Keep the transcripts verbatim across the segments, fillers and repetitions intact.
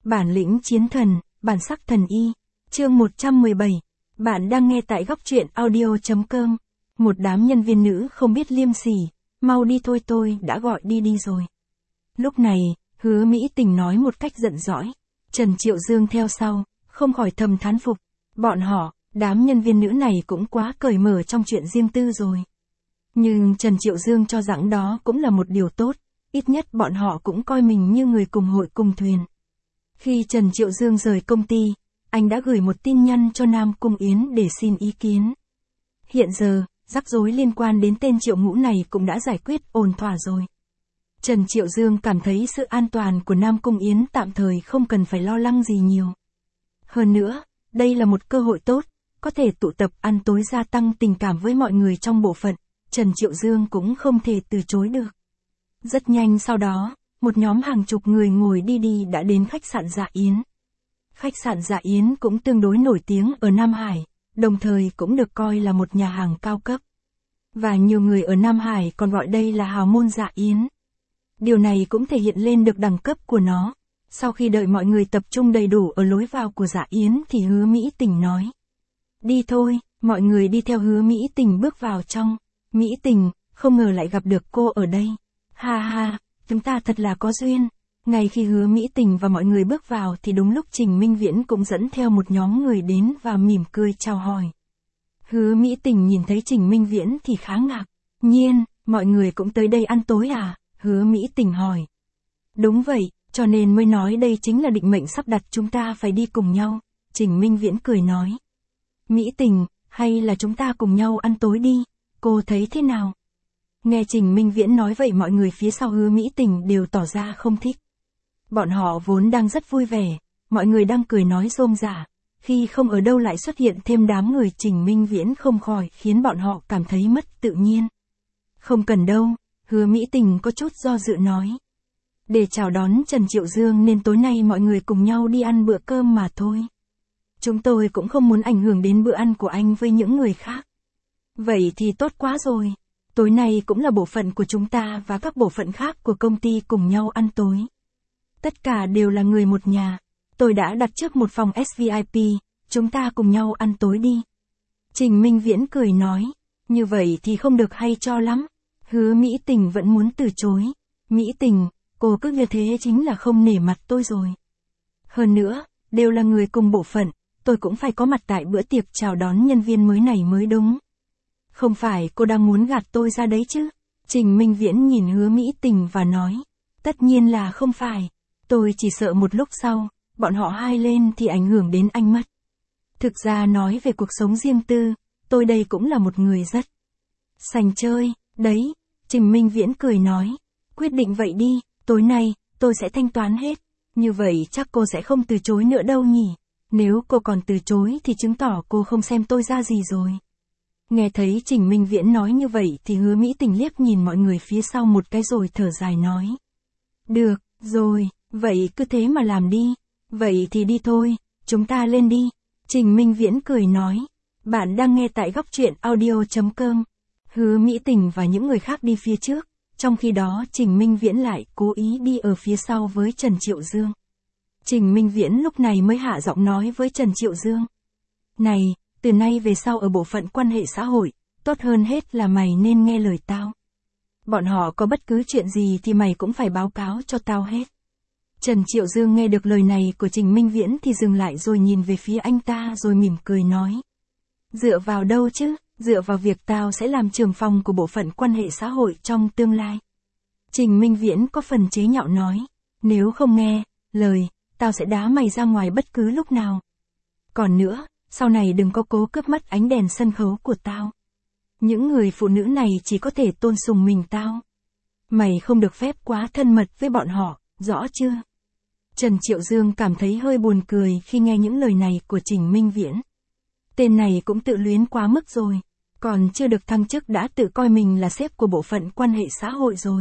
Bản lĩnh chiến thần, bản sắc thần y. Chương một trăm mười bảy. Bạn đang nghe tại góc truyện audio chấm com. Một đám nhân viên nữ không biết liêm sỉ, mau đi thôi, tôi đã gọi đi đi rồi. Lúc này, Hứa Mỹ Tình nói một cách giận dỗi. Trần Triệu Dương theo sau, không khỏi thầm thán phục. Bọn họ, đám nhân viên nữ này cũng quá cởi mở trong chuyện riêng tư rồi. Nhưng Trần Triệu Dương cho rằng đó cũng là một điều tốt, ít nhất bọn họ cũng coi mình như người cùng hội cùng thuyền. Khi Trần Triệu Dương rời công ty, anh đã gửi một tin nhắn cho Nam Cung Yến để xin ý kiến. Hiện giờ, rắc rối liên quan đến tên Triệu Ngũ này cũng đã giải quyết ổn thỏa rồi. Trần Triệu Dương cảm thấy sự an toàn của Nam Cung Yến tạm thời không cần phải lo lắng gì nhiều. Hơn nữa, đây là một cơ hội tốt, có thể tụ tập ăn tối gia tăng tình cảm với mọi người trong bộ phận, Trần Triệu Dương cũng không thể từ chối được. Rất nhanh sau đó, một nhóm hàng chục người ngồi đi đi đã đến khách sạn Dạ Yến. Khách sạn Dạ Yến cũng tương đối nổi tiếng ở Nam Hải, đồng thời cũng được coi là một nhà hàng cao cấp. Và nhiều người ở Nam Hải còn gọi đây là hào môn Dạ Yến. Điều này cũng thể hiện lên được đẳng cấp của nó. Sau khi đợi mọi người tập trung đầy đủ ở lối vào của Dạ Yến thì Hứa Mỹ Tình nói. Đi thôi, mọi người đi theo Hứa Mỹ Tình bước vào trong. Mỹ Tình, không ngờ lại gặp được cô ở đây. Ha ha, chúng ta thật là có duyên. Ngay khi Hứa Mỹ Tình và mọi người bước vào thì đúng lúc Trình Minh Viễn cũng dẫn theo một nhóm người đến và mỉm cười chào hỏi. Hứa Mỹ Tình nhìn thấy Trình Minh Viễn thì khá ngạc nhiên, mọi người cũng tới đây ăn tối à? Hứa Mỹ Tình hỏi. Đúng vậy, cho nên mới nói đây chính là định mệnh sắp đặt chúng ta phải đi cùng nhau. Trình Minh Viễn cười nói. Mỹ Tình, hay là chúng ta cùng nhau ăn tối đi, cô thấy thế nào? Nghe Trình Minh Viễn nói vậy mọi người phía sau Hứa Mỹ Tình đều tỏ ra không thích. Bọn họ vốn đang rất vui vẻ, mọi người đang cười nói rôm rả, khi không ở đâu lại xuất hiện thêm đám người Trình Minh Viễn không khỏi khiến bọn họ cảm thấy mất tự nhiên. Không cần đâu, Hứa Mỹ Tình có chút do dự nói. Để chào đón Trần Triệu Dương nên tối nay mọi người cùng nhau đi ăn bữa cơm mà thôi. Chúng tôi cũng không muốn ảnh hưởng đến bữa ăn của anh với những người khác. Vậy thì tốt quá rồi. Tối nay cũng là bộ phận của chúng ta và các bộ phận khác của công ty cùng nhau ăn tối. Tất cả đều là người một nhà. Tôi đã đặt trước một phòng ét vê i pê, chúng ta cùng nhau ăn tối đi. Trình Minh Viễn cười nói, như vậy thì không được hay cho lắm. Hứa Mỹ Tình vẫn muốn từ chối. Mỹ Tình, cô cứ như thế chính là không nể mặt tôi rồi. Hơn nữa, đều là người cùng bộ phận, tôi cũng phải có mặt tại bữa tiệc chào đón nhân viên mới này mới đúng. Không phải cô đang muốn gạt tôi ra đấy chứ? Trình Minh Viễn nhìn Hứa Mỹ Tình và nói. Tất nhiên là không phải. Tôi chỉ sợ một lúc sau, bọn họ hai lên thì ảnh hưởng đến anh mất. Thực ra nói về cuộc sống riêng tư, tôi đây cũng là một người rất sành chơi, đấy. Trình Minh Viễn cười nói. Quyết định vậy đi, tối nay, tôi sẽ thanh toán hết. Như vậy chắc cô sẽ không từ chối nữa đâu nhỉ? Nếu cô còn từ chối thì chứng tỏ cô không xem tôi ra gì rồi. Nghe thấy Trình Minh Viễn nói như vậy thì Hứa Mỹ Tình liếc nhìn mọi người phía sau một cái rồi thở dài nói. Được, rồi, vậy cứ thế mà làm đi. Vậy thì đi thôi, chúng ta lên đi. Trình Minh Viễn cười nói. Bạn đang nghe tại góc truyện audio chấm com. Hứa Mỹ Tình và những người khác đi phía trước. Trong khi đó Trình Minh Viễn lại cố ý đi ở phía sau với Trần Triệu Dương. Trình Minh Viễn lúc này mới hạ giọng nói với Trần Triệu Dương. Này, từ nay về sau ở bộ phận quan hệ xã hội, tốt hơn hết là mày nên nghe lời tao. Bọn họ có bất cứ chuyện gì thì mày cũng phải báo cáo cho tao hết. Trần Triệu Dương nghe được lời này của Trình Minh Viễn thì dừng lại rồi nhìn về phía anh ta rồi mỉm cười nói. Dựa vào đâu chứ, dựa vào việc tao sẽ làm trưởng phòng của bộ phận quan hệ xã hội trong tương lai. Trình Minh Viễn có phần chế nhạo nói. Nếu không nghe lời, tao sẽ đá mày ra ngoài bất cứ lúc nào. Còn nữa, sau này đừng có cố cướp mất ánh đèn sân khấu của tao. Những người phụ nữ này chỉ có thể tôn sùng mình tao. Mày không được phép quá thân mật với bọn họ, rõ chưa? Trần Triệu Dương cảm thấy hơi buồn cười khi nghe những lời này của Trình Minh Viễn. Tên này cũng tự luyến quá mức rồi. Còn chưa được thăng chức đã tự coi mình là sếp của bộ phận quan hệ xã hội rồi.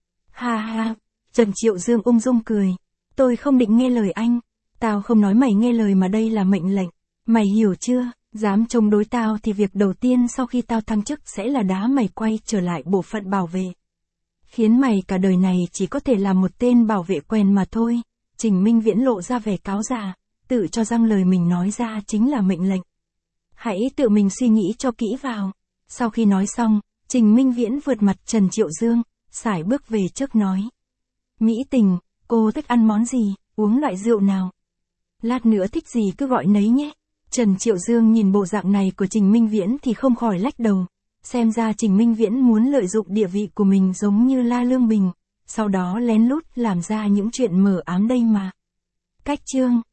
Ha ha, Trần Triệu Dương ung dung cười. Tôi không định nghe lời anh. Tao không nói mày nghe lời mà đây là mệnh lệnh. Mày hiểu chưa? Dám chống đối tao thì việc đầu tiên sau khi tao thăng chức sẽ là đá mày quay trở lại bộ phận bảo vệ. Khiến mày cả đời này chỉ có thể là một tên bảo vệ quèn mà thôi. Trình Minh Viễn lộ ra vẻ cáo già, tự cho rằng lời mình nói ra chính là mệnh lệnh. Hãy tự mình suy nghĩ cho kỹ vào. Sau khi nói xong, Trình Minh Viễn vượt mặt Trần Triệu Dương, sải bước về trước nói. Mỹ Tình, cô thích ăn món gì, uống loại rượu nào? Lát nữa thích gì cứ gọi nấy nhé. Trần Triệu Dương nhìn bộ dạng này của Trình Minh Viễn thì không khỏi lách đầu. Xem ra Trình Minh Viễn muốn lợi dụng địa vị của mình giống như La Lương Bình, sau đó lén lút làm ra những chuyện mờ ám đây mà. Cách chương